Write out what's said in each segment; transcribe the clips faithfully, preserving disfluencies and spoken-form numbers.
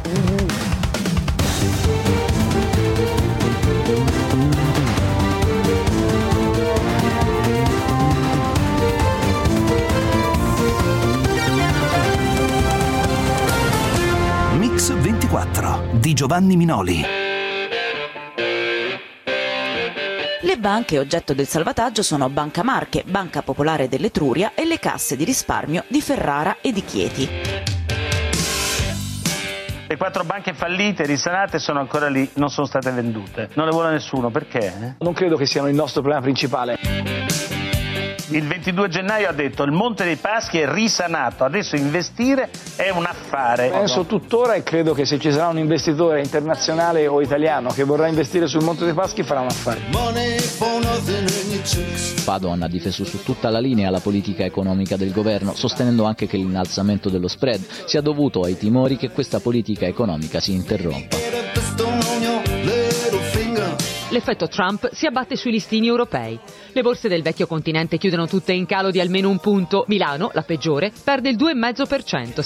Mix ventiquattro di Giovanni Minoli. Le banche oggetto del salvataggio sono Banca Marche, Banca Popolare dell'Etruria e le casse di risparmio di Ferrara e di Chieti. Le quattro banche fallite, risanate, sono ancora lì, non sono state vendute. Non le vuole nessuno, perché? Non credo che siano il nostro problema principale. Il ventidue gennaio ha detto il Monte dei Paschi è risanato, adesso investire è un affare. Penso tuttora e credo che se ci sarà un investitore internazionale o italiano che vorrà investire sul Monte dei Paschi farà un affare. Padoan ha difeso su tutta la linea la politica economica del governo, sostenendo anche che l'innalzamento dello spread sia dovuto ai timori che questa politica economica si interrompa. L'effetto Trump si abbatte sui listini europei. Le borse del vecchio continente chiudono tutte in calo di almeno un punto. Milano, la peggiore, perde il due virgola cinque per cento.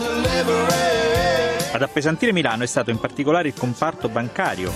Ad appesantire Milano è stato in particolare il comparto bancario.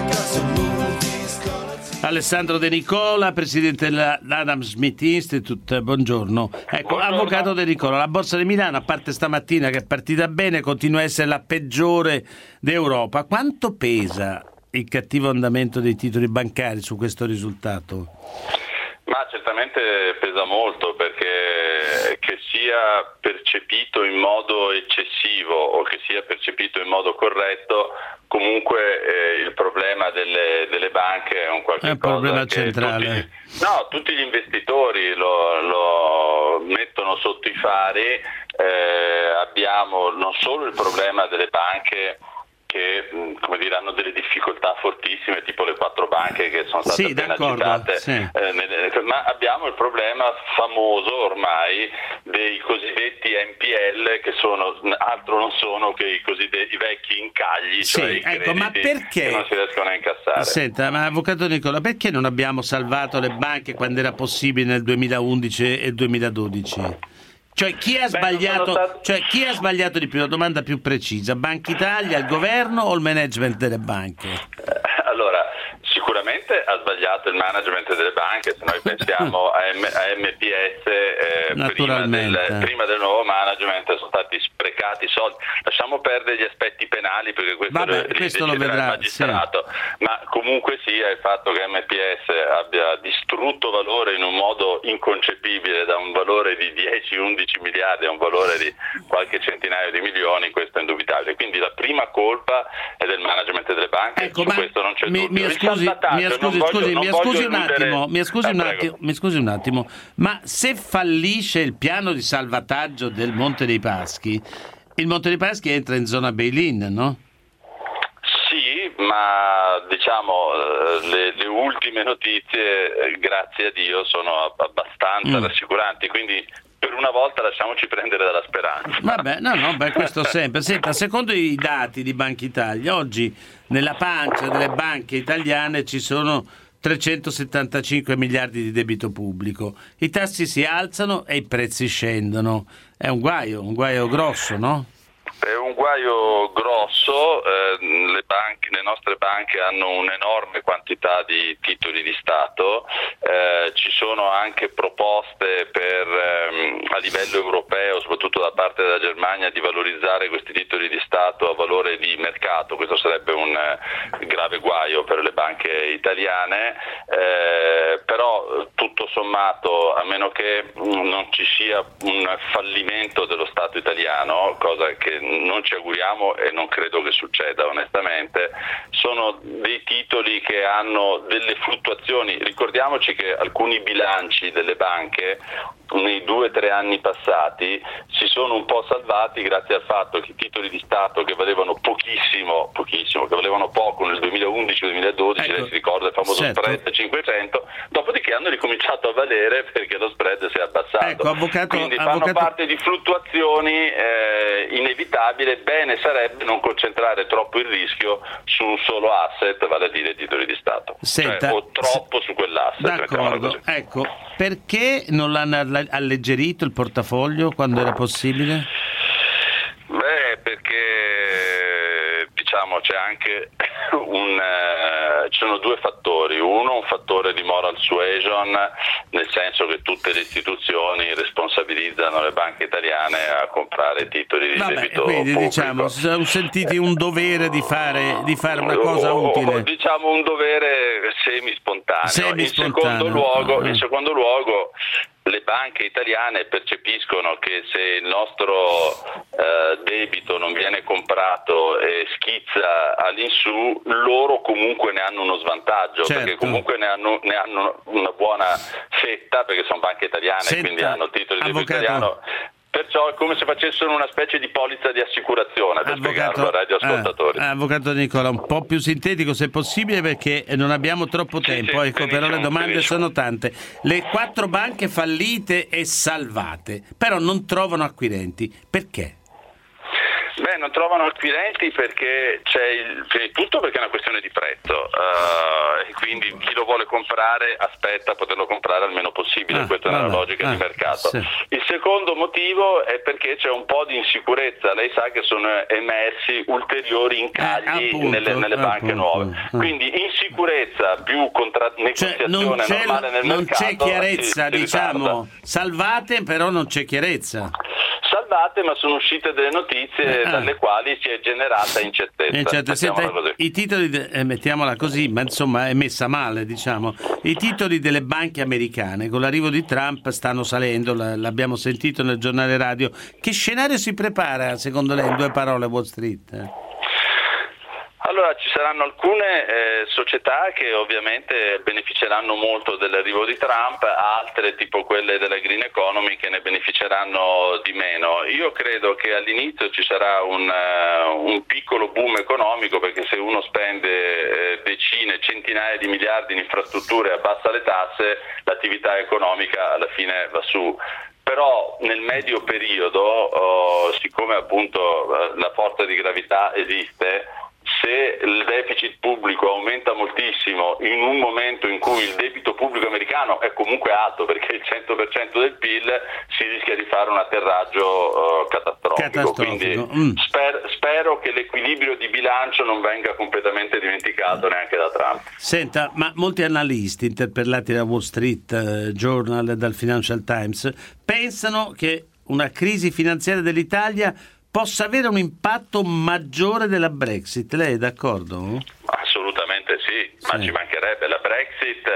Alessandro De Nicola, presidente dell'Adam Smith Institute, buongiorno. Ecco, buongiorno. Avvocato De Nicola, la borsa di Milano, a parte stamattina che è partita bene, continua a essere la peggiore d'Europa. Quanto pesa il cattivo andamento dei titoli bancari su questo risultato? Ma certamente pesa molto, perché che sia percepito in modo eccessivo o che sia percepito in modo corretto, comunque eh, il problema delle, delle banche è un qualche è un cosa problema che centrale. Tutti, no, tutti gli investitori lo, lo mettono sotto i fari. Eh, abbiamo non solo il problema delle banche che, come dire, hanno delle difficoltà fortissime, tipo le quattro banche che sono state sì, appena d'accordo, citate, sì. eh, nelle, ma abbiamo il problema famoso ormai dei cosiddetti N P L, che sono altro non sono che i cosiddetti i vecchi incagli, sì, cioè i ecco, ma perché che non si riescono a incassare. Senta, ma avvocato Nicola, perché non abbiamo salvato le banche quando era possibile nel duemilaundici e duemiladodici? Cioè chi ha sbagliato, stati... cioè chi ha sbagliato di più? La domanda più precisa: Banca Italia, il governo o il management delle banche? Allora, sicuramente ha sbagliato il management delle banche. Se noi pensiamo a, M- a M P S, eh, prima, del, prima del nuovo management sono stati sprecati soldi. Lasciamo perdere gli aspetti penali, perché questo, Vabbè, lo, questo lo vedrà vedrà il magistrato, sì. Ma comunque sia il fatto che M P S abbia distrutto valore in un modo inconcepibile, da un valore di dieci undici miliardi a un valore di qualche centinaio di milioni, questo è indubitabile. Quindi la prima colpa è del management delle banche, ecco, su questo non c'è mi, dubbio. mi scusi, mi scusi, voglio, scusi, mi scusi un alludere... attimo, mi scusi eh, un attimo, mi scusi un attimo, ma se fallisce il piano di salvataggio del Monte dei Paschi, il Monte dei Paschi entra in zona bail-in, no? Sì, ma diciamo le, le ultime notizie, grazie a Dio, sono abbastanza mm. rassicuranti, quindi per una volta lasciamoci prendere dalla speranza. Vabbè, no, no, beh, questo sempre. Senta, secondo i dati di Banca Italia, oggi nella pancia delle banche italiane ci sono trecentosettantacinque miliardi di debito pubblico. I tassi si alzano e i prezzi scendono. È un guaio, un guaio grosso, no? È un guaio grosso, eh, le banche, le nostre banche hanno un'enorme quantità di titoli di Stato, eh, ci sono anche proposte per, ehm, a livello europeo, soprattutto da parte della Germania, di valorizzare questi titoli di Stato a valore di mercato. Questo sarebbe un eh, grave guaio per le banche italiane, eh, però tutto sommato, a meno che non ci sia un fallimento dello Stato italiano, cosa che non ci auguriamo e non credo che succeda onestamente, sono dei titoli che hanno delle fluttuazioni. Ricordiamoci che alcuni bilanci delle banche nei due o tre anni passati si sono un po' salvati grazie al fatto che i titoli di Stato che valevano pochissimo, pochissimo, che valevano poco nel duemilaundici duemiladodici, ecco, lei si ricorda il famoso certo. spread cinquecento, dopodiché hanno ricominciato a valere perché lo spread si è abbassato. Ecco, avvocato, quindi avvocato... fanno parte di fluttuazioni eh, inevitabili. Bene sarebbe non concentrare troppo il rischio su un solo asset, vale a dire i titoli di Stato. Senta, cioè, o troppo su quell'asset. D'accordo, ecco, perché non l'hanno alleggerito il portafoglio quando era possibile? Beh, perché diciamo c'è anche un eh, ci sono due fattori. Uno, un fattore di moral suasion, nel senso che tutte le istituzioni responsabilizzano le banche italiane a comprare titoli di Vabbè, debito quindi pubblico. diciamo si sono sentiti un dovere di fare di fare una cosa utile. O, diciamo un dovere semispontaneo. Semispontaneo. In secondo luogo, Ah. in secondo luogo le banche italiane percepiscono che se il nostro eh, debito non viene comprato e schizza all'insù, loro comunque ne hanno uno svantaggio, Certo. perché comunque ne hanno, ne hanno una buona fetta, perché sono banche italiane. Senta, Quindi hanno titoli di debito avvocato. italiano. Perciò è come se facessero una specie di polizza di assicurazione, per spiegarlo ai radioascoltatori. eh, avvocato Nicola, un po' più sintetico se possibile, perché non abbiamo troppo Sì, tempo, sì, ecco, però le benissimo, domande benissimo. sono tante. Le quattro banche fallite e salvate, però non trovano acquirenti. Perché? Beh, non trovano acquirenti perché c'è il, prima di tutto perché è una questione di prezzo, uh, e quindi chi lo vuole comprare aspetta a poterlo comprare al meno possibile, Ah, questa è una vabbè, logica ah, di mercato. sì. Il secondo motivo è perché c'è un po' di insicurezza, lei sa che sono emersi ulteriori incagli Eh, appunto, nelle, nelle banche appunto, nuove, ah. quindi insicurezza più contra- Cioè, negoziazione non c'è, normale nel non mercato. c'è chiarezza, si- si diciamo, ritarda. salvate, però non c'è chiarezza. Salvate, ma sono uscite delle notizie Ah. dalle quali si è generata incertezza. Eh, certo, Mettiamola senta, così. i titoli, de- eh, mettiamola così, ma insomma è messa male, diciamo. I titoli delle banche americane con l'arrivo di Trump stanno salendo, la- l'abbiamo sentito nel giornale radio. Che scenario si prepara, secondo lei, in due parole, Wall Street? Eh? Allora, ci saranno alcune eh, società che ovviamente beneficeranno molto dell'arrivo di Trump, altre tipo quelle della Green Economy che ne beneficeranno di meno. Io credo che all'inizio ci sarà un, uh, un piccolo boom economico, perché se uno spende eh, decine, centinaia di miliardi in infrastrutture e abbassa le tasse, l'attività economica alla fine va su. Però nel medio periodo, oh, siccome appunto eh, la forza di gravità esiste, se il deficit pubblico aumenta moltissimo in un momento in cui il debito pubblico americano è comunque alto, perché il cento per cento del P I L, si rischia di fare un atterraggio uh, catastrofico. Catastrofico. Quindi Mm. sper- spero che l'equilibrio di bilancio non venga completamente dimenticato neanche da Trump. Senta, ma molti analisti interpellati da Wall Street eh, Journal e dal Financial Times pensano che una crisi finanziaria dell'Italia possa avere un impatto maggiore della Brexit. Lei è d'accordo? Assolutamente sì, Sì. ma ci mancherebbe. La Brexit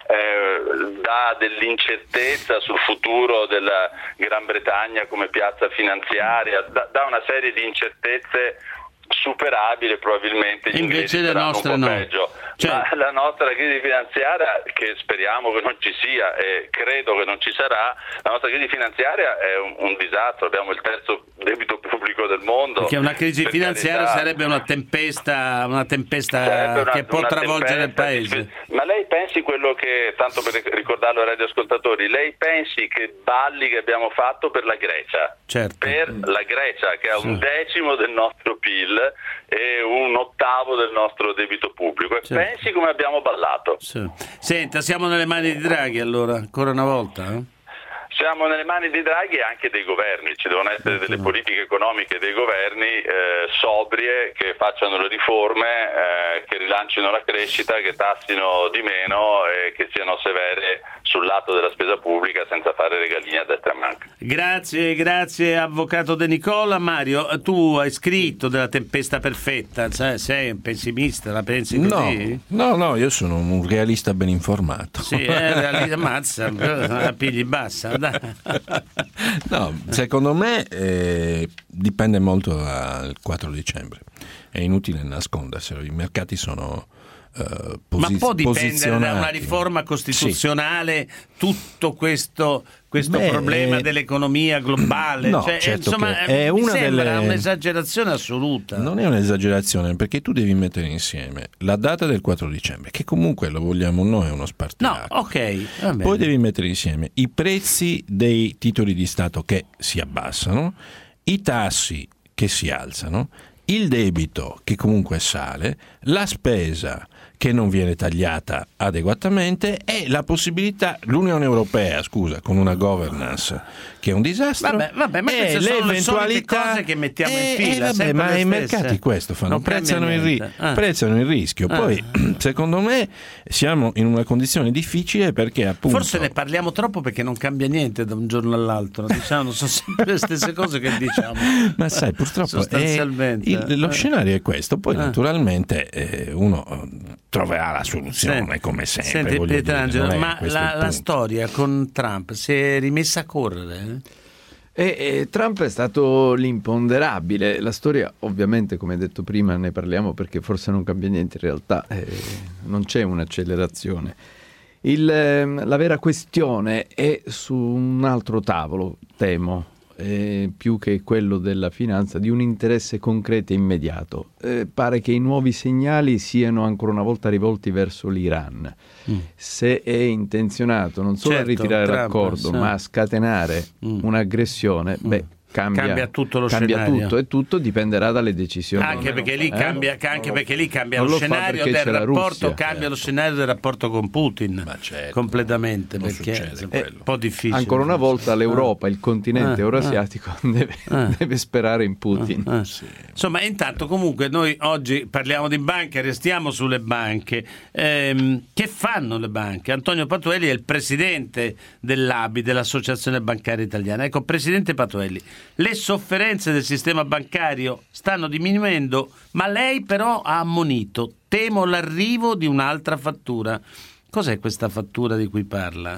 eh, dà dell'incertezza sul futuro della Gran Bretagna come piazza finanziaria, dà, dà una serie di incertezze superabile, probabilmente gli Invece inglesi le saranno nostre un po' no. peggio. Cioè- Ma la nostra crisi finanziaria, che speriamo che non ci sia e credo che non ci sarà, la nostra crisi finanziaria è un, un disastro, abbiamo il terzo debito pubblico del mondo. Perché una crisi Per finanziaria carità. sarebbe una tempesta, una tempesta Sarebbe una- che può una travolgere il tempesta paese. di- Ma lei pensi quello che, tanto per ricordarlo ai radioascoltatori, lei pensi che balli che abbiamo fatto per la Grecia? Certo. Per la Grecia, che ha un decimo del nostro P I L e un ottavo del nostro debito pubblico, e Certo. pensi come abbiamo ballato. Sì. Senta, siamo nelle mani di Draghi allora, ancora una volta? Eh? Siamo nelle mani di Draghi e anche dei governi, ci devono essere delle politiche economiche dei governi eh, sobrie, che facciano le riforme, eh, che rilancino la crescita, che tassino di meno e che siano severe sul lato della spesa pubblica senza fare regalini a destra e a manca. Grazie, grazie avvocato De Nicola. Mario, tu hai scritto della tempesta perfetta, sai, sei un pessimista, la pensi così? No, no, no, io sono un realista ben informato. Sì, eh, ammazza, la pigli bassa, dai. No, secondo me eh, dipende molto dal quattro dicembre. È inutile nasconderselo, i mercati sono eh, posi- Ma può dipendere posizionati. da una riforma costituzionale tutto questo, questo Beh, problema eh, dell'economia globale? no, Cioè, certo insomma, che è mi una sembra delle- un'esagerazione assoluta. Non è un'esagerazione, perché tu devi mettere insieme la data del quattro dicembre, che comunque lo vogliamo noi, è uno No, spartiacque. ok, va bene. Poi devi mettere insieme i prezzi dei titoli di Stato che si abbassano, i tassi che si alzano, il debito che comunque sale, la spesa che non viene tagliata adeguatamente, e la possibilità, l'Unione Europea, scusa, con una governance che è un disastro, vabbè, vabbè, ma e sono le eventualità cose che mettiamo eh, in fila, eh, vabbè, ma i mercati questo fanno, prezzano il, ri- ah. prezzano il rischio. Ah. Poi secondo me siamo in una condizione difficile perché appunto forse ne parliamo troppo, perché non cambia niente da un giorno all'altro, diciamo, sono sempre le stesse cose che diciamo. Ma sai, purtroppo sostanzialmente è, il, lo eh. scenario è questo. Poi eh. naturalmente eh, uno troverà la soluzione. Senti, come sempre. Senti, voglio Pietrangelo, dire, ma la, la storia con Trump si è rimessa a correre? E, e Trump è stato l'imponderabile. La storia, ovviamente, come detto prima, ne parliamo perché forse non cambia niente in realtà, eh, non c'è un'accelerazione. Il, la vera questione è su un altro tavolo, temo, eh, più che quello della finanza, di un interesse concreto e immediato. Eh, pare che i nuovi segnali siano ancora una volta rivolti verso l'Iran. Mm. Se è intenzionato non solo certo, a ritirare Trump, l'accordo, sì. ma a scatenare mm. un'aggressione, mm. beh, Cambia, cambia tutto lo cambia scenario. tutto, e tutto dipenderà dalle decisioni. Anche perché lì eh? cambia, anche perché lì cambia non lo, lo scenario del rapporto, Russia, cambia certo. lo scenario del rapporto con Putin. Ma certo, completamente, perché è un po' difficile. Ancora una volta l'Europa, ah. il continente ah. eurasiatico ah. deve, ah. deve sperare in Putin. Ah. Ah. Sì. Insomma, intanto comunque noi oggi parliamo di banche, restiamo sulle banche. Ehm, che fanno le banche? Antonio Patuelli è il presidente dell'A B I, dell'Associazione Bancaria Italiana. Ecco, presidente Patuelli, le sofferenze del sistema bancario stanno diminuendo, ma lei però ha ammonito: temo l'arrivo di un'altra fattura. Cos'è questa fattura di cui parla?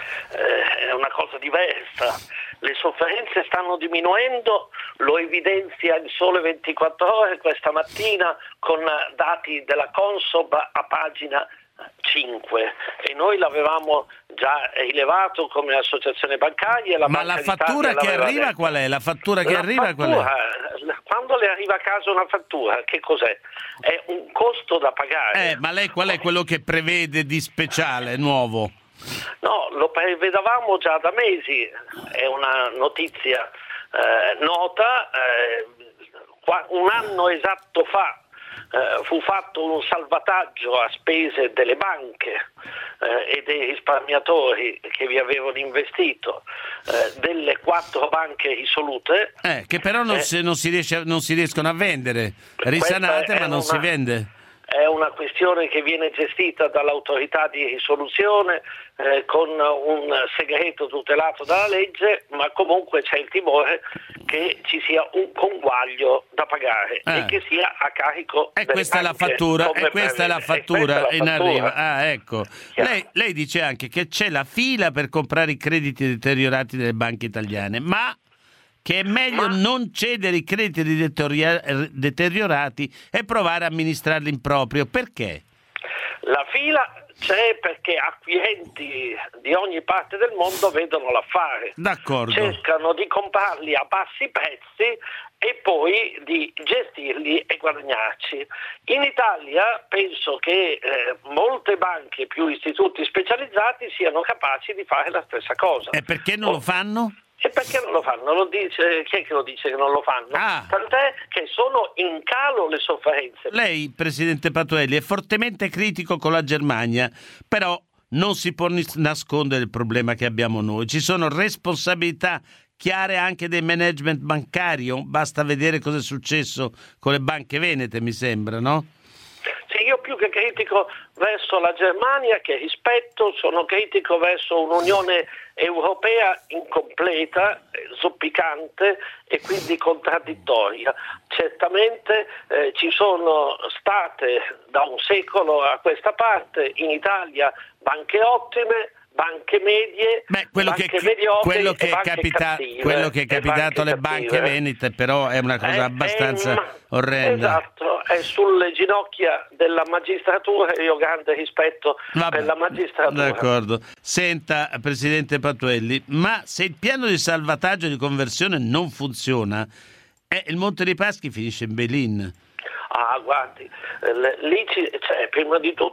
Eh, è una cosa diversa. Le sofferenze stanno diminuendo, lo evidenzia il Sole ventiquattro Ore questa mattina con dati della Consob a pagina cinque, e noi l'avevamo già rilevato come associazione bancaria. La Ma la fattura che arriva detto. Qual è? La fattura che la arriva fattura, qual è? Quando le arriva a casa una fattura, che cos'è? È un costo da pagare. Eh, ma lei qual è quello che prevede di speciale, nuovo? No, lo prevedevamo già da mesi, è una notizia eh, nota. Eh, qua, un anno esatto fa Uh, fu fatto un salvataggio a spese delle banche uh, e dei risparmiatori che vi avevano investito, uh, delle quattro banche risolute. Eh, che però non, eh, si, non, si riesce, non si riescono a vendere, risanate, ma non una, si vende. È una questione che viene gestita dall'autorità di risoluzione eh, con un segreto tutelato dalla legge, ma comunque c'è il timore che ci sia un conguaglio da pagare eh. e che sia a carico e delle questa banche, è la fattura e questa è la fattura in arrivo. Ah, ecco. Lei, lei dice anche che c'è la fila per comprare i crediti deteriorati delle banche italiane, ma che è meglio ma... non cedere i crediti deteriorati e provare a amministrarli in proprio. Perché? La fila c'è perché acquirenti di ogni parte del mondo vedono l'affare. D'accordo. Cercano di comprarli a bassi prezzi e poi di gestirli e guadagnarci. In Italia penso che eh, molte banche, più istituti specializzati, siano capaci di fare la stessa cosa. E perché non oh. lo fanno? E perché non lo fanno? Lo dice, chi è che lo dice che non lo fanno? Ah. Tant'è che sono in calo le sofferenze. Lei, presidente Patuelli, è fortemente critico con la Germania, però non si può nascondere il problema che abbiamo noi. Ci sono responsabilità chiare anche del management bancario. Basta vedere cosa è successo con le banche venete, mi sembra, no? Sì, io più che critico verso la Germania, che rispetto, sono critico verso un'Unione Europea incompleta, zoppicante e quindi contraddittoria. Certamente eh, ci sono state da un secolo a questa parte in Italia banche ottime, banche medie, Beh, quello banche che, mediocri quello che e è banche capita- cattive, quello che è capitato alle banche banche venete però è una cosa eh, abbastanza eh, orrenda. Esatto, è sulle ginocchia della magistratura e io ho grande rispetto Vabbè, per la magistratura. D'accordo. Senta, presidente Patuelli, ma se il piano di salvataggio di conversione non funziona, eh, il Monte dei Paschi finisce in bail-in. Ah, guardi, lì ci, c'è prima di tutto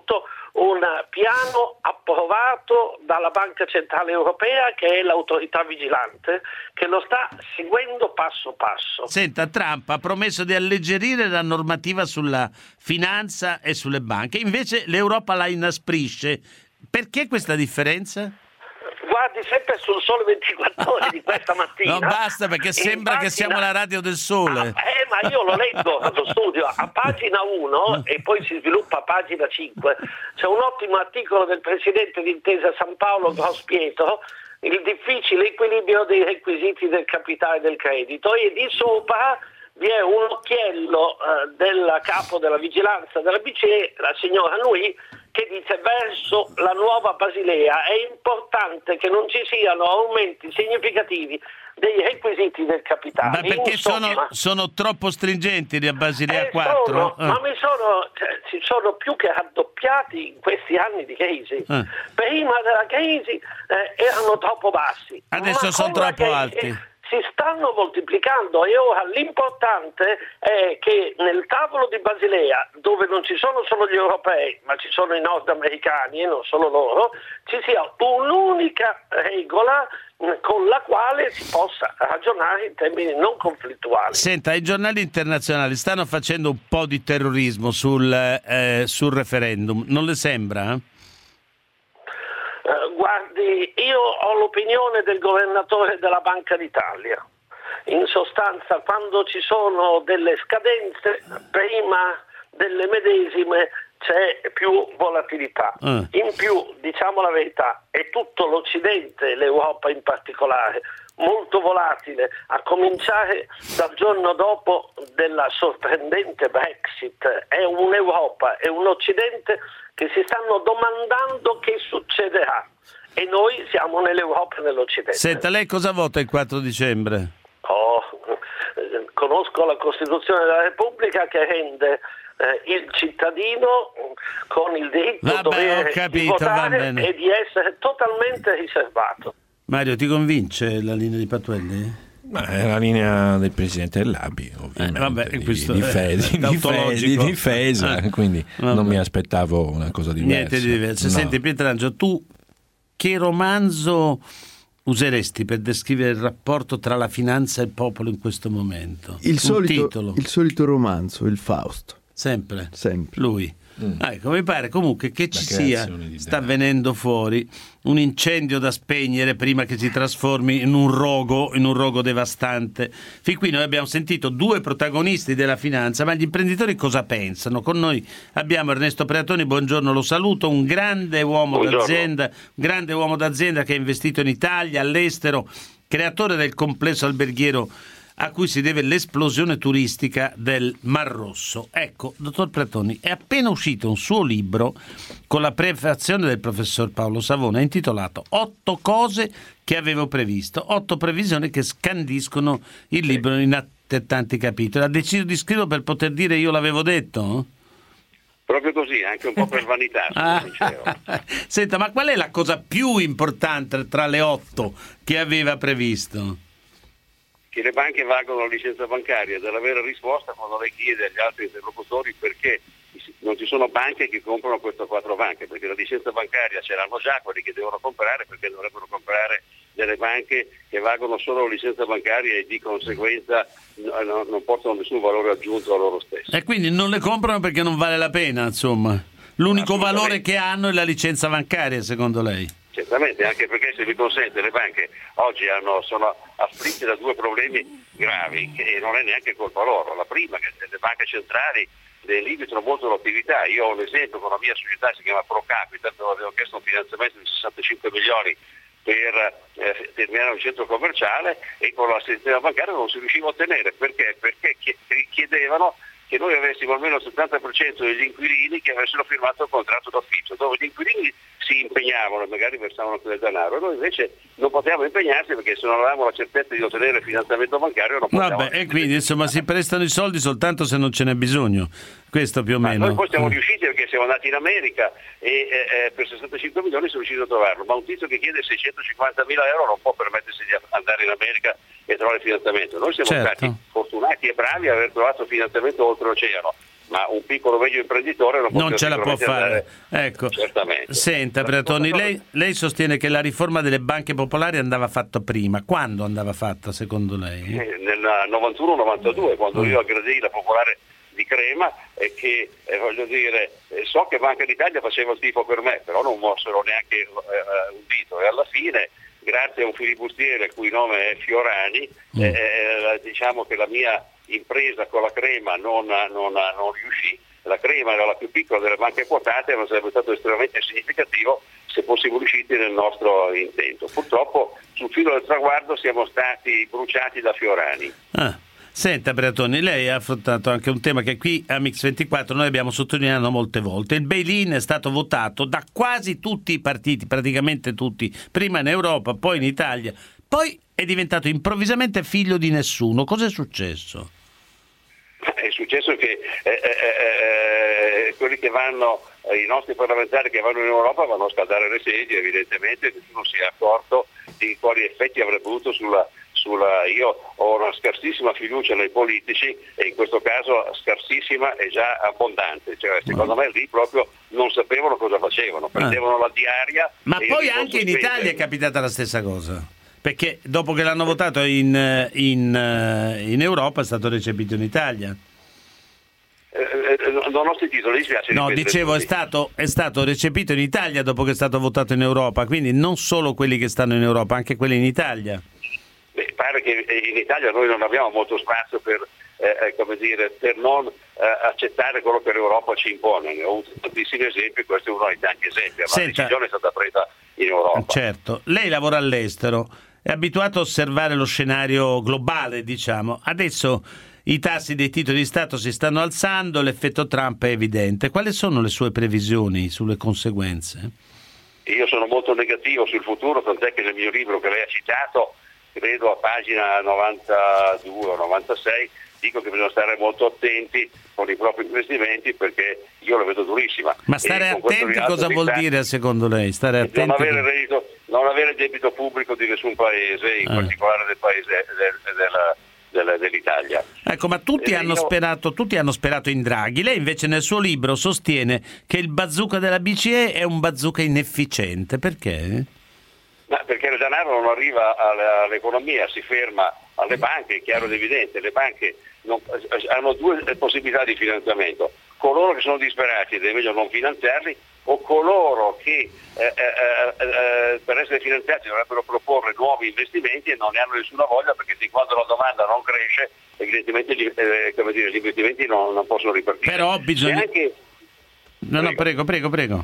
un piano approvato dalla Banca Centrale Europea, che è l'autorità vigilante, che lo sta seguendo passo passo. Senta, Trump ha promesso di alleggerire la normativa sulla finanza e sulle banche, invece l'Europa la inasprisce. Perché questa differenza? Guardi sempre sul Sole ventiquattro Ore di questa mattina. No, basta, perché sembra pagina... che siamo la radio del Sole. Ah, eh, ma io lo leggo allo studio, a pagina uno e poi si sviluppa a pagina cinque. C'è un ottimo articolo del presidente di Intesa San Paolo Grospietro, il difficile equilibrio dei requisiti del capitale e del credito, e di sopra vi è un occhiello eh, del capo della vigilanza della B C E, la signora Nui, che dice: verso la nuova Basilea è importante che non ci siano aumenti significativi dei requisiti del capitale. Ma perché Insomma, sono, sono troppo stringenti di Basilea eh, quattro? Sono, ah. Ma mi sono, cioè, si sono più che raddoppiati in questi anni di crisi. Ah. Prima della crisi eh, erano troppo bassi. Adesso ma sono troppo crisi, alti. Si stanno moltiplicando, e ora l'importante è che nel tavolo di Basilea, dove non ci sono solo gli europei, ma ci sono i nordamericani e non solo loro, ci sia un'unica regola con la quale si possa ragionare in termini non conflittuali. Senta, i giornali internazionali stanno facendo un po' di terrorismo sul, eh, sul referendum, non le sembra? Uh, guardi, io ho l'opinione del governatore della Banca d'Italia. In sostanza, quando ci sono delle scadenze, prima delle medesime c'è più volatilità. Uh. In più, diciamo la verità, è tutto l'Occidente, l'Europa in particolare, molto volatile, a cominciare dal giorno dopo della sorprendente Brexit. È un'Europa e un Occidente che si stanno domandando che succederà, e noi siamo nell'Europa e nell'Occidente. Senta, lei cosa vota il quattro dicembre? Oh, conosco la Costituzione della Repubblica, che rende eh, il cittadino con il diritto Vabbè, dovere capito, di votare e di essere totalmente riservato. Mario, ti convince la linea di Patuelli? Ma è la linea del presidente dell'A B I, ovviamente, eh, vabbè, di, questo di, è, fe- è di, fe- di difesa, eh, quindi vabbè. Non mi aspettavo una cosa diversa. Niente di diverso. No. Senti, Pietrangelo, tu che romanzo useresti per descrivere il rapporto tra la finanza e il popolo in questo momento? Il, Un solito, titolo. il solito romanzo, il Fausto. Sempre? Sempre. Lui? Mm. Ah, ecco, mi pare comunque che ci sia, sta denaro. venendo fuori un incendio da spegnere prima che si trasformi in un rogo, in un rogo devastante. Fin qui noi abbiamo sentito due protagonisti della finanza, ma gli imprenditori cosa pensano? Con noi abbiamo Ernesto Preatoni, buongiorno, lo saluto, un grande uomo buongiorno. d'azienda, un grande uomo d'azienda che ha investito in Italia, all'estero, creatore del complesso alberghiero a cui si deve l'esplosione turistica del Mar Rosso. Ecco, dottor Preatoni, è appena uscito un suo libro con la prefazione del professor Paolo Savona, intitolato Otto cose che avevo previsto, otto previsioni che scandiscono il libro in altrettanti capitoli. Ha deciso di scriverlo per poter dire io l'avevo detto? Proprio così, anche un po' per vanità. Ah, senta, ma qual è la cosa più importante tra le otto che aveva previsto? Che le banche valgono la licenza bancaria, della vera risposta quando lei chiede agli altri interlocutori perché non ci sono banche che comprano queste quattro banche, perché la licenza bancaria ce l'hanno già quelli che devono comprare, perché dovrebbero comprare delle banche che valgono solo la licenza bancaria e di conseguenza no, non portano nessun valore aggiunto a loro stessi. E quindi non le comprano perché non vale la pena, insomma. L'unico valore che hanno è la licenza bancaria, secondo lei? Certamente, anche perché se mi consente le banche oggi hanno, sono afflitte da due problemi gravi che non è neanche colpa loro. La prima, che le banche centrali le limitano molto l'attività. Io ho un esempio con la mia società, si chiama Pro Capital, dove avevo chiesto un finanziamento di sessantacinque milioni per eh, terminare un centro commerciale e con la sistema bancaria non si riusciva a ottenere. Perché? Perché chiedevano che noi avessimo almeno il settanta per cento degli inquilini che avessero firmato il contratto d'affitto, dove gli inquilini si impegnavano e magari versavano del denaro, e noi invece non potevamo impegnarsi perché se non avevamo la certezza di ottenere il finanziamento bancario non potevamo. Vabbè, e quindi insomma si prestano i soldi soltanto se non ce n'è bisogno, questo più o ma meno. Noi poi siamo riusciti perché siamo andati in America e eh, per sessantacinque milioni siamo riusciti a trovarlo, ma un tizio che chiede seicentocinquantamila euro non può permettersi di andare in America e trovare il finanziamento. Noi siamo certo. stati fortunati e bravi a aver trovato finanziamento oltreoceano, ma un piccolo medio imprenditore non, non ce la può fare. Ecco. Certamente. Senta, Briatoni, lei, lei sostiene che la riforma delle banche popolari andava fatta prima. Quando andava fatta, secondo lei? Eh, nel novantuno novantadue, quando mm. io aggredii la Popolare di Crema, e che eh, voglio dire, eh, so che Banca d'Italia faceva il tifo per me, però non mossero neanche eh, un dito, e alla fine, grazie a un filibustiere il cui nome è Fiorani, mm. eh, diciamo che la mia impresa con la Crema non, non, non riuscì. La Crema era la più piccola delle banche quotate, ma sarebbe stato estremamente significativo se fossimo riusciti nel nostro intento. Purtroppo sul filo del traguardo siamo stati bruciati da Fiorani. Ah. Senta, Briatoni, lei ha affrontato anche un tema che qui a Mix ventiquattro noi abbiamo sottolineato molte volte. Il bail-in è stato votato da quasi tutti i partiti, praticamente tutti, prima in Europa, poi in Italia, poi è diventato improvvisamente figlio di nessuno. Cos'è successo? È successo che eh, eh, eh, quelli che vanno, eh, i nostri parlamentari che vanno in Europa vanno a scaldare le sedie, evidentemente nessuno si è accorto di quali effetti avrebbe avuto sulla, sulla... Io ho una scarsissima fiducia nei politici, e in questo caso scarsissima è già abbondante, cioè, secondo me lì proprio non sapevano cosa facevano, prendevano ah. la diaria. Ma poi anche in Italia è capitata la stessa cosa, perché dopo che l'hanno votato in, in, in Europa è stato recepito in Italia. Eh, eh, non ho sentito, mi dispiace. No, dicevo, è stato, è stato recepito in Italia dopo che è stato votato in Europa, quindi non solo quelli che stanno in Europa, anche quelli in Italia. Beh, pare che in Italia noi non abbiamo molto spazio per, eh, come dire, per non eh, accettare quello che l'Europa ci impone. Ne ho avuto tantissimi esempi, questo è uno dei tanti esempi, ma Senta, la decisione è stata presa in Europa. Certo, lei lavora all'estero, è abituato a osservare lo scenario globale, diciamo. Adesso i tassi dei titoli di Stato si stanno alzando, l'effetto Trump è evidente. Quali sono le sue previsioni sulle conseguenze? Io sono molto negativo sul futuro, tant'è che nel mio libro che lei ha citato, credo a pagina novantadue o novantasei, dico che bisogna stare molto attenti con i propri investimenti, perché io la vedo durissima. Ma stare attenti cosa vuol tassi, dire secondo lei? Stare attenti non avere reddito, non avere debito pubblico di nessun paese, in eh. particolare del paese del, della dell'Italia. Ecco, ma tutti hanno, io... sperato, tutti hanno sperato in Draghi. Lei invece nel suo libro sostiene che il bazooka della B C E è un bazooka inefficiente. Perché? Ma perché il denaro non arriva all'economia, si ferma alle banche, è chiaro ed evidente. Le banche non, hanno due possibilità di finanziamento: coloro che sono disperati ed è meglio non finanziarli, o coloro che eh, eh, eh, per essere finanziati dovrebbero proporre nuovi investimenti e non ne hanno nessuna voglia, perché sin quando la domanda non cresce evidentemente gli, eh, come dire, gli investimenti non, non possono ripartire. Però bisogna... Anche... No, no, prego, prego, prego.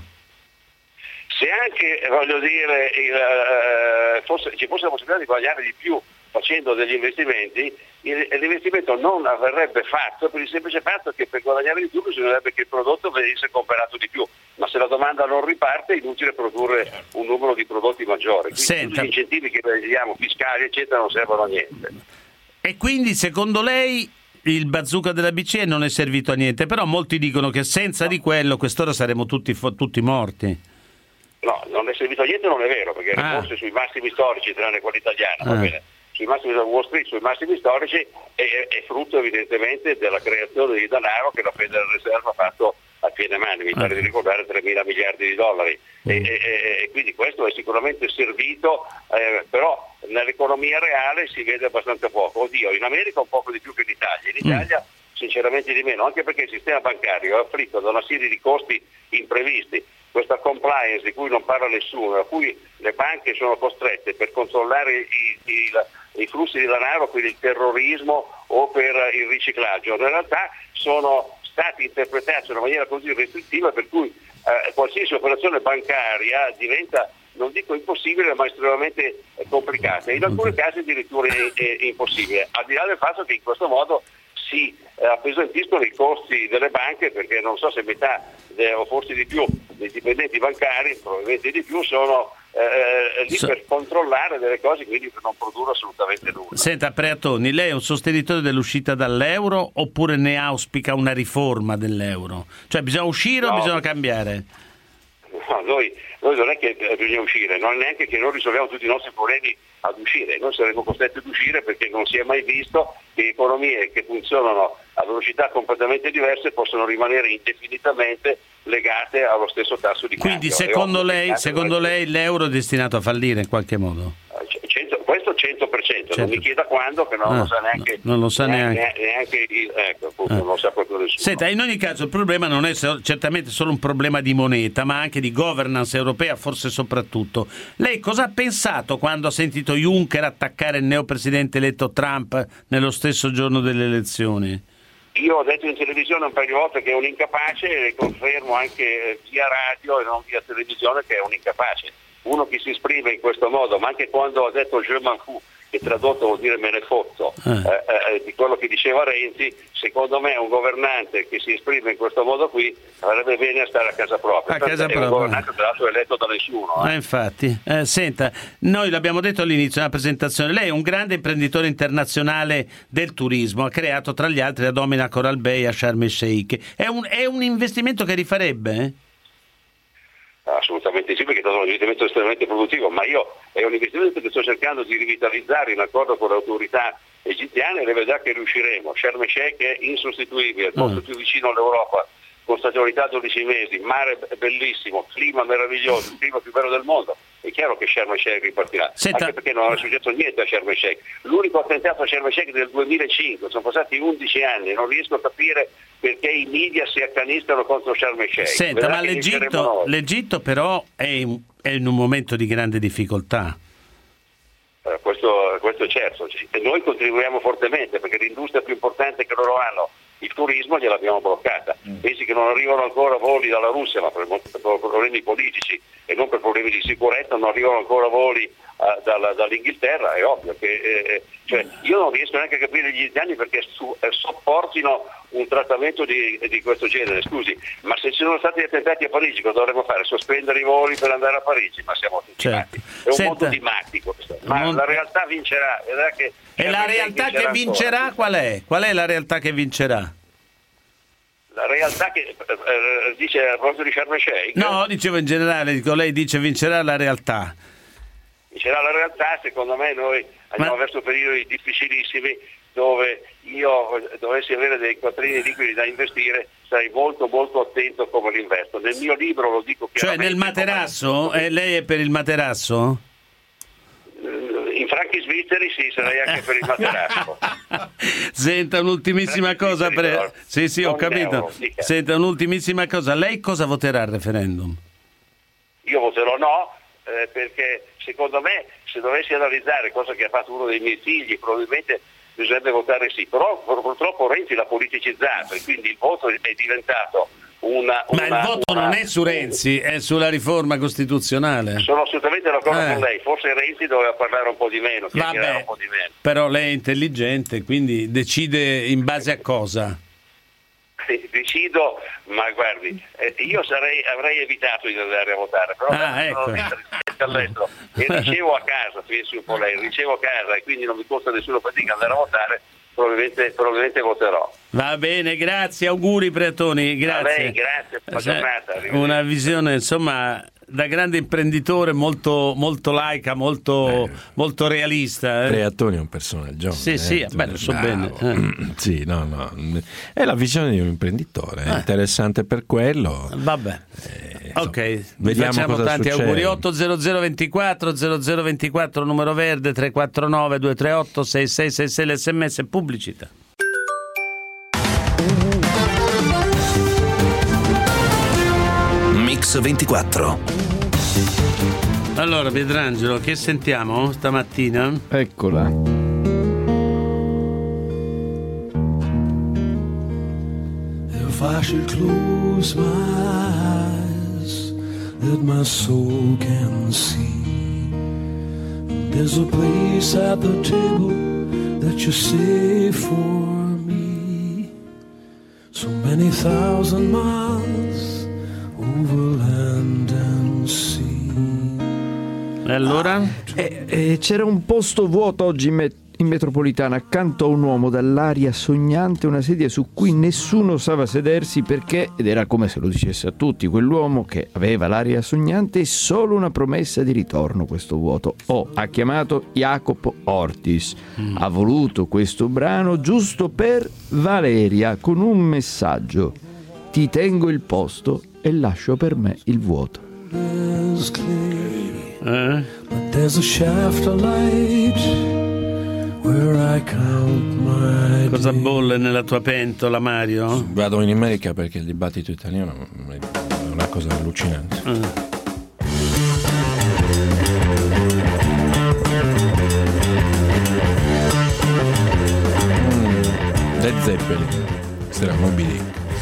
Se anche, voglio dire, il, eh, fosse, ci fosse la possibilità di guadagnare di più facendo degli investimenti, il, l'investimento non avverrebbe fatto per il semplice fatto che per guadagnare di più bisognerebbe che il prodotto venisse comprato di più, ma se la domanda non riparte è inutile produrre un numero di prodotti maggiore. Quindi tutti gli incentivi che diamo, fiscali eccetera, non servono a niente. E quindi secondo lei il bazooka della B C E non è servito a niente, però molti dicono che senza no. di quello quest'ora saremmo tutti, tutti morti. No, non è servito a niente, non è vero, perché ah. le borse sui massimi storici, tranne quella italiana, ah. va bene, sui massimi da Wall Street, sui massimi storici, è, è frutto evidentemente della creazione di denaro che la Federal Reserve ha fatto a piene mani, mi pare ah. di ricordare tremila miliardi di dollari, mm. e, e, e quindi questo è sicuramente servito, eh, però nell'economia reale si vede abbastanza poco. Oddio, in America un poco di più che in Italia, in Italia mm. sinceramente di meno, anche perché il sistema bancario è afflitto da una serie di costi imprevisti. Questa compliance di cui non parla nessuno, a cui le banche sono costrette per controllare i, i, i flussi di denaro per il terrorismo o per il riciclaggio, in realtà sono stati interpretati in una maniera così restrittiva per cui eh, qualsiasi operazione bancaria diventa, non dico impossibile, ma estremamente complicata, in alcuni casi addirittura è, è impossibile, al di là del fatto che in questo modo si eh, appesantiscono i costi delle banche, perché non so se metà de, o forse di più dei dipendenti bancari, probabilmente di più, sono eh, lì so. per controllare delle cose, quindi per non produrre assolutamente nulla. Senta, Briatoni, lei è un sostenitore dell'uscita dall'euro oppure ne auspica una riforma dell'euro? Cioè bisogna uscire no. o bisogna cambiare? No, noi, noi non è che bisogna uscire, non è neanche che noi risolviamo tutti i nostri problemi ad uscire, noi saremo costretti ad uscire perché non si è mai visto che economie che funzionano a velocità completamente diverse possono rimanere indefinitamente legate allo stesso tasso di Quindi cambio. secondo lei, secondo lei l'euro è destinato a fallire in qualche modo? cento, questo cento per cento, cento. Non mi chieda quando, che non Ah, lo sa neanche, no, non lo sa neanche. neanche, neanche il, ecco, Ah. non lo sa proprio nessuno. Senta, in ogni caso il problema non è so- certamente solo un problema di moneta, ma anche di governance europea, forse soprattutto. Lei cosa ha pensato quando ha sentito Juncker attaccare il neopresidente eletto Trump nello stesso giorno delle elezioni? Io ho detto in televisione un paio di volte che è un incapace e confermo anche via radio e non via televisione che è un incapace. Uno che si esprime in questo modo, ma anche quando ha detto je m'en fous, che tradotto vuol dire me ne fotto, eh. Eh, eh, di quello che diceva Renzi, secondo me un governante che si esprime in questo modo qui avrebbe bene a stare a casa propria. A casa è propria. un governante tra l'altro eletto da nessuno. Ah, Eh. infatti. Eh, senta, noi l'abbiamo detto all'inizio della presentazione, lei è un grande imprenditore internazionale del turismo, ha creato tra gli altri la Domina Coral Bay a Sharm el Sheikh. È un, è un investimento che rifarebbe? Eh? Assolutamente sì, perché è stato un investimento estremamente produttivo, ma io è un investimento che sto cercando di rivitalizzare in accordo con le autorità egiziane e le vedrà che riusciremo. Sharm el Sheikh è insostituibile, il posto Mm. più vicino all'Europa, con stagionalità dodici mesi, mare bellissimo, clima meraviglioso, il clima più bello del mondo. È chiaro che Sharm el Sheikh ripartirà, Senta. anche perché non è successo niente a Sharm el Sheikh. L'unico attentato a Sharm el Sheikh del duemilacinque, sono passati undici anni, non riesco a capire perché i media si accanistano contro Sharm el Sheikh. Senta, Vedrà ma che vinceremo l'Egitto, noi. l'Egitto però è in, è in un momento di grande difficoltà. Eh, Questo, questo è certo, e noi contribuiamo fortemente perché l'industria più importante che loro hanno, il turismo, gliel'abbiamo bloccata. Pensi che non arrivano ancora voli dalla Russia, ma per, per problemi politici e non per problemi di sicurezza, non arrivano ancora voli eh, dalla, dall'Inghilterra, è ovvio che eh, cioè, io non riesco neanche a capire gli italiani perché su, eh, sopportino un trattamento di, di questo genere. Scusi, ma se ci sono stati attentati a Parigi, cosa dovremmo fare? Sospendere i voli per andare a Parigi? Ma siamo tutti Certo. matti. È un Senta, mondo di matti questo. Ma non- la realtà vincerà. Vedrà che E la realtà che vincerà ancora. qual è? Qual è la realtà che vincerà? La realtà che eh, eh, dice a proposito di Sharm el Sheikh, No, dicevo in generale, dico, lei dice vincerà la realtà. vincerà la realtà. Secondo me noi andiamo Ma- verso periodi difficilissimi dove io eh, dovessi avere dei quattrini liquidi da investire, sarei molto molto attento come li investo. Nel mio libro lo dico Cioè chiaramente. nel materasso? Eh, lei è per il materasso? In franchi svizzeri sì, sarei anche per il materasso. Senta, un'ultimissima cosa. Per... Sì, sì, ho Non capito. euro, dica. Senta, un'ultimissima cosa. Lei cosa voterà al referendum? Io voterò no, eh, perché secondo me se dovessi analizzare cosa che ha fatto uno dei miei figli probabilmente bisognerebbe votare sì, però purtroppo Renzi l'ha politicizzato e quindi il voto è diventato una... Ma una- il voto una- non è su Renzi, è sulla riforma costituzionale. Sono assolutamente d'accordo Eh. con lei, forse Renzi doveva parlare un po' di meno, chiacchierare Vabbè, un po' di meno. però lei è intelligente, quindi decide in base a cosa? Sì, decido, ma guardi, eh, io sarei, avrei evitato di andare a votare, però Ah, sono ecco. ricercato all'estero e ricevo a casa, pensi un po' lei, ricevo a casa e quindi non mi costa nessuna fatica andare a votare, probabilmente, probabilmente voterò. Va bene, grazie, auguri Preatoni, grazie. A lei, grazie, buona giornata, arrivederci. Una visione, insomma, da grande imprenditore molto, molto laica, molto, molto realista. Eh. Preatoni è un personaggio. Sì, sì, beh, lo so bene. Eh. Sì, no, no. È la visione di un imprenditore, è Eh. interessante per quello. Vabbè. Eh, Ok, vi vediamo facciamo cosa tanti succede. auguri. otto zero zero ventiquattro zero zero ventiquattro numero verde, tre quattro nove due tre otto sei sei sei sei l'sms e pubblicità. Mix ventiquattro. Allora, Pietrangelo, che sentiamo stamattina? Eccola. If I should close my eyes, that my soul can see, there's a place at the table that you save for me. So many thousand miles over land and sea. E allora? Eh, eh, c'era un posto vuoto oggi in, met- in metropolitana, accanto a un uomo dall'aria sognante, una sedia su cui nessuno osava sedersi perché, ed era come se lo dicesse a tutti, quell'uomo che aveva l'aria sognante è solo una promessa di ritorno, questo vuoto. Oh, ha chiamato Jacopo Ortis, mm. ha voluto questo brano giusto per Valeria con un messaggio: ti tengo il posto e lascio per me il vuoto. Eh? But there's a shaft of light where I count my Cosa bolle nella tua pentola, Mario? Vado in America perché il dibattito italiano è una cosa allucinante. Eh. Mm, Led Zeppelin, questa era Moby Dick.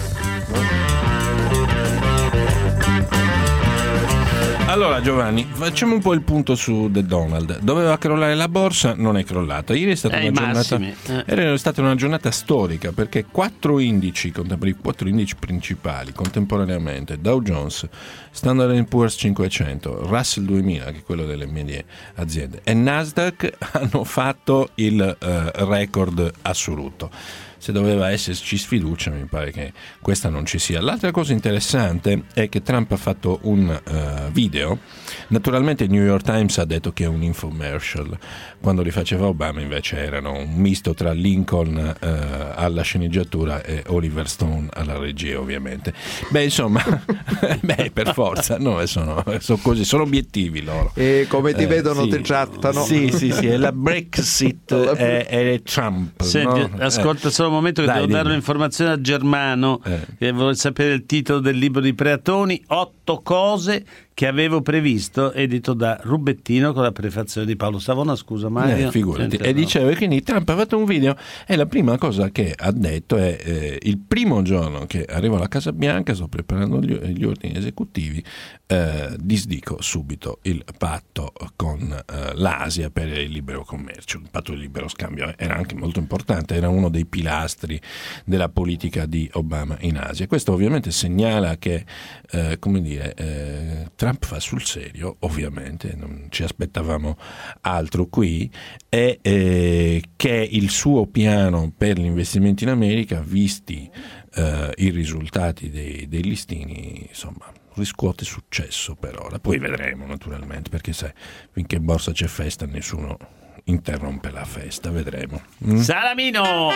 Allora Giovanni, facciamo un po' il punto su The Donald. Doveva crollare la borsa, non è crollata. Ieri è stata, eh, una, giornata, eh. era stata una giornata storica perché quattro indici, quattro indici principali contemporaneamente, Dow Jones, Standard and Poor's cinquecento, Russell duemila, che è quello delle medie aziende, e Nasdaq hanno fatto il uh, record assoluto. Se doveva esserci sfiducia, mi pare che questa non ci sia. L'altra cosa interessante è che Trump ha fatto un uh, video. Naturalmente il New York Times ha detto che è un infomercial. Quando li faceva Obama invece erano un misto tra Lincoln uh, alla sceneggiatura e Oliver Stone alla regia, ovviamente. Beh, insomma, beh, per forza, no, sono, sono così, sono obiettivi loro. E come ti eh, vedono sì. ti trattano. Sì, sì, sì, è la Brexit e, e Trump. Senti, no? ascolta eh. solo un momento che Dai, devo dimmi. dare un'informazione a Germano Eh. che vuole sapere il titolo del libro di Preatoni, otto cose che avevo previsto, edito da Rubettino con la prefazione di Paolo Savona. Scusa Mario. Eh, figurati. Senta, E no. dicevo, e quindi Trump ha fatto un video e la prima cosa che ha detto è eh, il primo giorno che arrivo alla Casa Bianca, sto preparando gli, gli ordini esecutivi, eh, disdico subito il patto con eh, l'Asia per il libero commercio. Il patto di libero scambio era anche molto importante, era uno dei pilastri della politica di Obama in Asia. Questo ovviamente segnala che eh, come dire eh, Trump fa sul serio, ovviamente non ci aspettavamo altro qui, e eh, che il suo piano per gli investimenti in America, visti eh, i risultati dei, dei listini, insomma riscuote successo per ora. Poi vedremo naturalmente, perché sai, finché in borsa c'è festa nessuno interrompe la festa, vedremo. Mm? Salamino!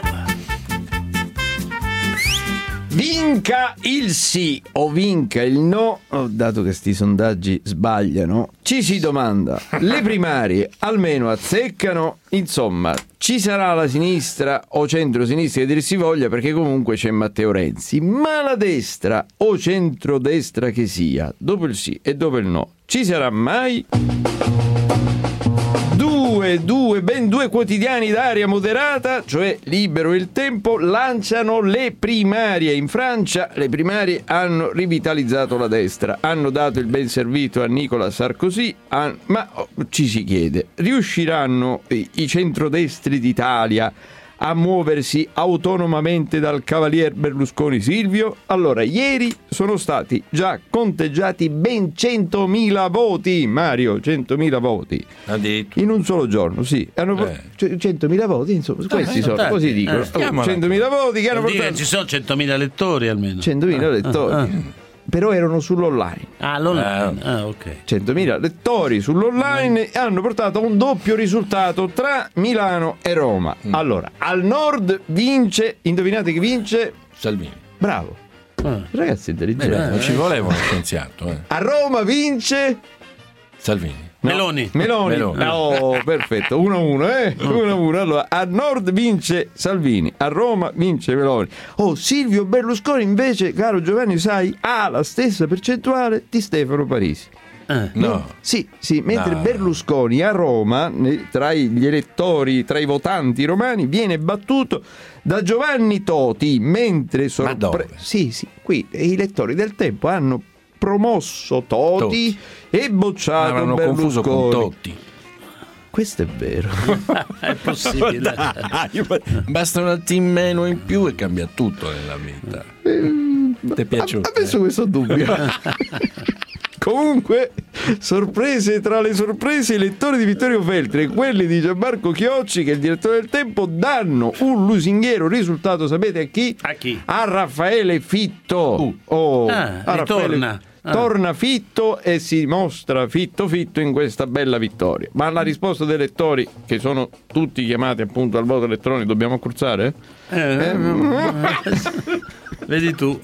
Vinca il sì o vinca il no, dato che sti sondaggi sbagliano, ci si domanda: le primarie almeno azzeccano? Insomma, ci sarà la sinistra o centro-sinistra che dir si voglia, perché comunque c'è Matteo Renzi, ma la destra o centrodestra che sia, dopo il sì e dopo il no, ci sarà mai? Due, due, ben due quotidiani d'aria moderata, cioè Libero e Il Tempo, lanciano le primarie. In Francia le primarie hanno rivitalizzato la destra, hanno dato il ben servito a Nicolas Sarkozy, han... ma oh, ci si chiede, riusciranno i, i centrodestri d'Italia a muoversi autonomamente dal cavalier Berlusconi Silvio? Allora, ieri sono stati già conteggiati ben centomila voti, Mario, centomila voti. In un solo giorno, sì. Hanno eh. centomila voti, insomma, questi eh, sono, tanti. così dicono. Eh, centomila voti che hanno Vuol dire portato... che ci sono centomila lettori almeno. centomila lettori. Ah, ah. Però erano sull'online. Ah, l'online. Ah, ok. centomila lettori sull'online hanno portato a un doppio risultato tra Milano e Roma. Mm. Allora, al nord vince, indovinate chi vince? Salvini. Bravo. Ah. Ragazzi intelligenti. Beh, non ci voleva uno scienziato. Eh. A Roma vince Salvini. No. Meloni. Meloni. Meloni. Oh, perfetto. uno a uno, eh? uno a uno. Allora, a nord vince Salvini, a Roma vince Meloni. Oh, Silvio Berlusconi invece, caro Giovanni, sai, ha la stessa percentuale di Stefano Parisi. Eh. No. Sì, sì, mentre No. Berlusconi a Roma, tra gli elettori, tra i votanti romani, viene battuto da Giovanni Toti, mentre Ma dove? Sì, sì, qui i lettori del Tempo hanno promosso Toti, Toti. e bocciato L'hanno Berlusconi. confuso con Totti. Questo è vero. È possibile. Dai, basta un attimo meno in più e cambia tutto nella vita. Ti è piaciuto? Ha messo questo dubbio. Comunque, Sorprese tra le sorprese, i lettori di Vittorio Feltri e quelli di Gianmarco Chiocci, che è il direttore del Tempo, danno un lusinghiero risultato, sapete a chi? A chi? A Raffaele Fitto. Uh. Oh, ah, a Raffaele... ritorna. Ah. Torna Fitto e si mostra Fitto Fitto in questa bella vittoria. Ma la risposta dei lettori, che sono tutti chiamati appunto al voto elettronico, dobbiamo accursare? Eh, eh? Vedi tu.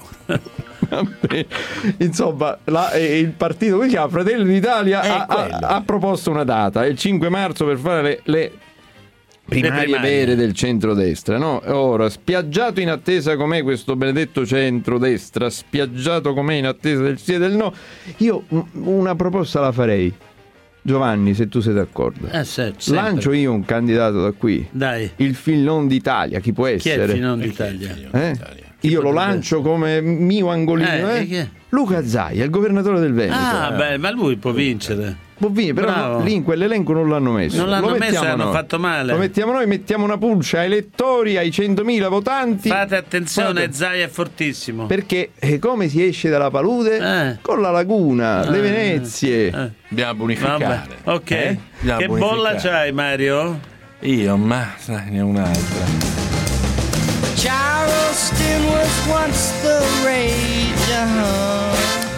Insomma, la, eh, il partito che si chiama Fratelli d'Italia ha, ha, ha proposto una data, il cinque marzo, per fare le, le primarie, primarie vere del centrodestra, no? Ora, spiaggiato in attesa com'è questo benedetto centrodestra, spiaggiato com'è in attesa del sì e del no, io una proposta la farei. Giovanni, se tu sei d'accordo, eh, se, lancio io un candidato da qui. Dai. Il Filon d'Italia, chi può essere? Chi è il Filon d'Italia? Eh? Io lo lancio come mio angolino, eh, eh? Luca Zaia, il governatore del Veneto. Ah, beh, ma lui può vincere. Può vincere, però Bravo. lì in quell'elenco non l'hanno messo. Non l'hanno lo messo e hanno noi. fatto male. Lo mettiamo noi, mettiamo una pulce ai elettori, ai centomila votanti. Fate attenzione, Fate... Zaia è fortissimo. Perché eh, come si esce dalla palude? Eh. Con la laguna, eh. le Venezie. Eh. Dobbiamo bonificare. Vabbè. Ok. Eh? Che bonificare. bolla c'hai, Mario? Io, ma sai, ne ho un'altra. Charleston was once the rage, uh-huh.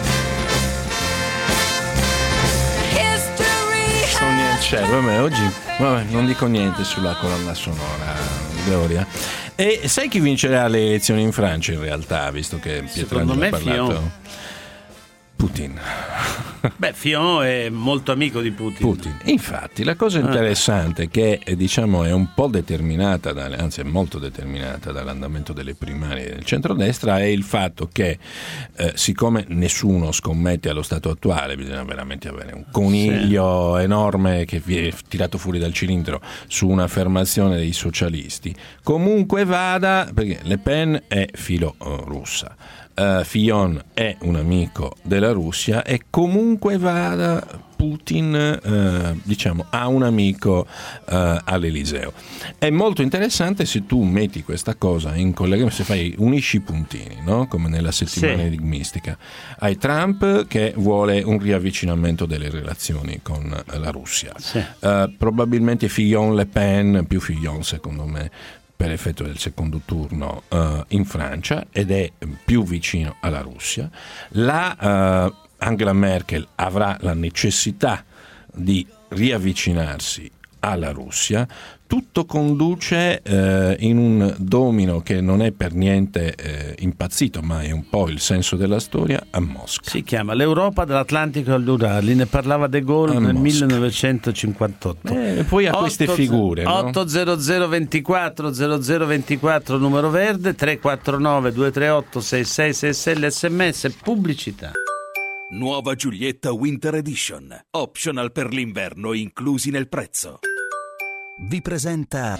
Sono niente, cioè, vabbè, oggi vabbè, non dico niente sulla colonna sonora, Gloria. E sai chi vincerà le elezioni in Francia in realtà, visto che Pietrangelo ha parlato? Fillon. Putin. Beh, Fillon è molto amico di Putin. Putin. Infatti, la cosa interessante è che diciamo è un po' determinata, da, anzi è molto determinata dall'andamento delle primarie del centrodestra, è il fatto che eh, siccome nessuno scommette allo stato attuale, bisogna veramente avere un coniglio sì. enorme che viene tirato fuori dal cilindro su un'affermazione dei socialisti. Comunque vada, perché Le Pen è filo uh, russa. Uh, Fillon è un amico della Russia e comunque vada Putin uh, diciamo ha un amico uh, all'Eliseo. È molto interessante se tu metti questa cosa in collegamento, se fai unisci i puntini, no? Come nella settimana sì. enigmistica. Hai Trump che vuole un riavvicinamento delle relazioni con la Russia, sì. uh, probabilmente Fillon, Le Pen, più Fillon secondo me per effetto del secondo turno uh, in Francia, ed è più vicino alla Russia. La uh, Angela Merkel avrà la necessità di riavvicinarsi alla Russia. Tutto conduce eh, in un domino che non è per niente eh, impazzito, ma è un po' il senso della storia, a Mosca. Si chiama l'Europa dall'Atlantico all'Urali, ne parlava De Gaulle a nel Mosca. millenovecentocinquantotto. Eh, poi a queste figure, no? otto zero zero ventiquattro zero zero ventiquattro numero verde, tre quattro nove due tre otto sei sei sei sei l'sms, pubblicità. Nuova Giulietta Winter Edition. Optional per l'inverno inclusi nel prezzo. Vi presenta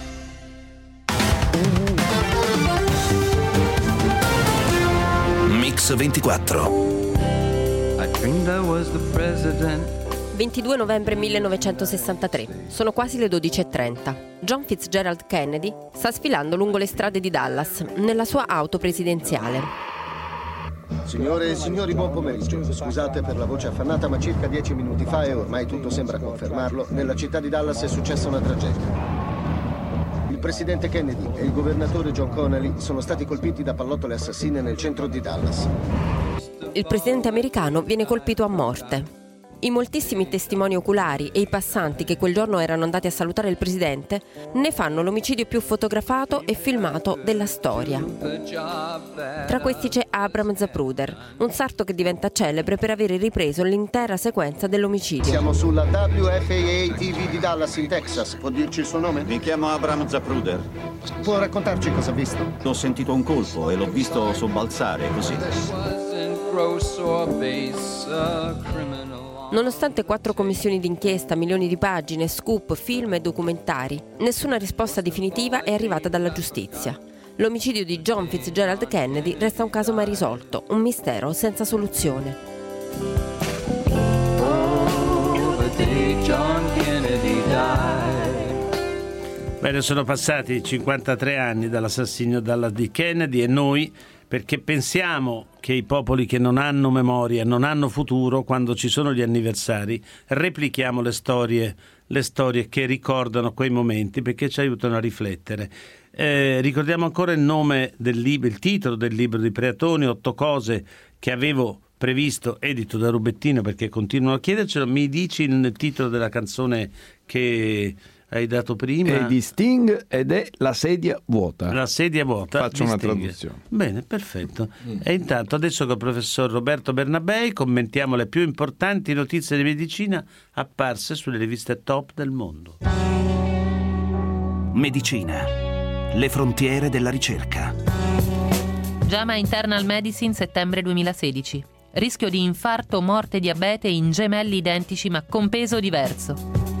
Mix ventiquattro. I dreamed I was the president. ventidue novembre millenovecentosessantatré. Sono quasi le dodici e trenta. John Fitzgerald Kennedy sta sfilando lungo le strade di Dallas nella sua auto presidenziale. Signore e signori, buon pomeriggio. Scusate per la voce affannata, ma circa dieci minuti fa, e ormai tutto sembra confermarlo, nella città di Dallas è successa una tragedia. Il presidente Kennedy e il governatore John Connally sono stati colpiti da pallottole assassine nel centro di Dallas. Il presidente americano viene colpito a morte. I moltissimi testimoni oculari e i passanti che quel giorno erano andati a salutare il presidente ne fanno l'omicidio più fotografato e filmato della storia. Tra questi c'è Abram Zapruder, un sarto che diventa celebre per aver ripreso l'intera sequenza dell'omicidio. Siamo sulla W F A A T V di Dallas in Texas. Può dirci il suo nome? Mi chiamo Abram Zapruder. Può raccontarci cosa ha visto? Ho sentito un colpo e l'ho visto sobbalzare così. Nonostante quattro commissioni d'inchiesta, milioni di pagine, scoop, film e documentari, nessuna risposta definitiva è arrivata dalla giustizia. L'omicidio di John Fitzgerald Kennedy resta un caso mai risolto, un mistero senza soluzione. Bene, sono passati cinquantatré anni dall'assassinio dalla di Kennedy e noi perché pensiamo che i popoli che non hanno memoria, non hanno futuro, quando ci sono gli anniversari, replichiamo le storie, le storie che ricordano quei momenti, perché ci aiutano a riflettere. Eh, ricordiamo ancora il nome del libro, il titolo del libro di Preatoni, Otto cose che avevo previsto, edito da Rubettino, perché continuano a chiedercelo. Mi dici il titolo della canzone che hai dato prima? È di Sting ed è La sedia vuota. La sedia vuota. Faccio una traduzione. Bene, perfetto. Mm. E intanto adesso con il professor Roberto Bernabei commentiamo le più importanti notizie di medicina apparse sulle riviste top del mondo. Medicina. Le frontiere della ricerca. JAMA Internal Medicine, settembre duemilasedici. Rischio di infarto o morte diabete in gemelli identici ma con peso diverso.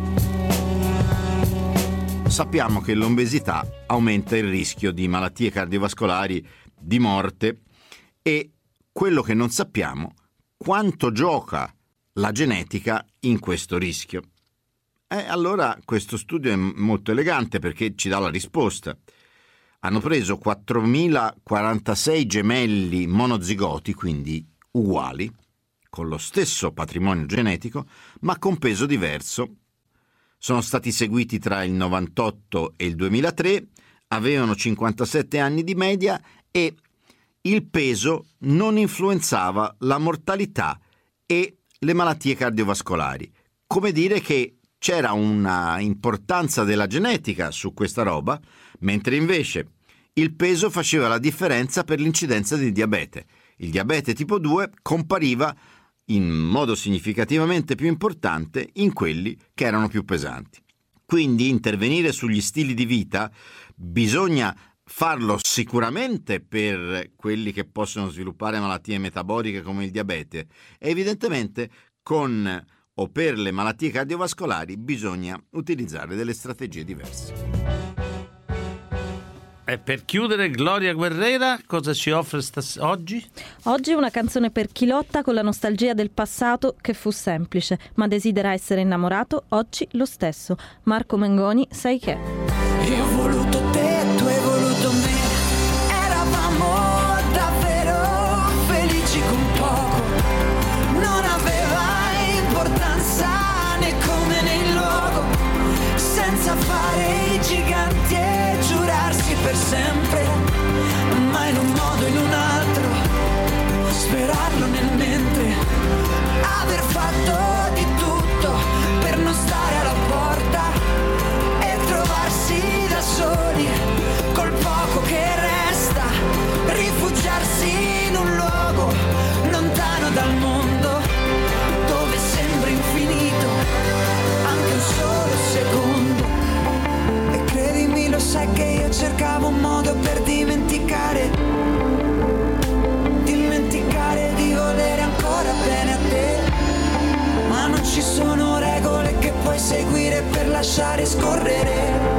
Sappiamo che l'obesità aumenta il rischio di malattie cardiovascolari, di morte, e quello che non sappiamo, quanto gioca la genetica in questo rischio. E allora questo studio è molto elegante perché ci dà la risposta. Hanno preso quattromilaquarantasei gemelli monozigoti, quindi uguali, con lo stesso patrimonio genetico, ma con peso diverso. Sono stati seguiti tra il novantotto e il duemilatré, avevano cinquantasette anni di media e il peso non influenzava la mortalità e le malattie cardiovascolari. Come dire che c'era una importanza della genetica su questa roba, mentre invece il peso faceva la differenza per l'incidenza di diabete. Il diabete tipo due compariva in modo significativamente più importante in quelli che erano più pesanti. Quindi intervenire sugli stili di vita bisogna farlo sicuramente per quelli che possono sviluppare malattie metaboliche come il diabete, e evidentemente con o per le malattie cardiovascolari bisogna utilizzare delle strategie diverse. E per chiudere, Gloria Guerrera, cosa ci offre stas- oggi? Oggi una canzone per chi lotta con la nostalgia del passato che fu semplice, ma desidera essere innamorato oggi lo stesso. Marco Mengoni, Sai che? Io ho voluto te, tu hai voluto me, eravamo davvero felici con poco, non aveva importanza né come né il luogo, senza fare i giganti e giurarsi per sempre, ma in un modo o in un altro, sperarlo nel mentre, aver fatto di tutto per non stare alla porta e trovarsi da soli col poco che resta, rifugiarsi in un luogo lontano dal mondo dove sembra infinito anche un solo secondo. E credimi, lo sai che io cercavo un modo per dimenticare, dimenticare di volere ancora bene a te, ma non ci sono regole che puoi seguire per lasciare scorrere.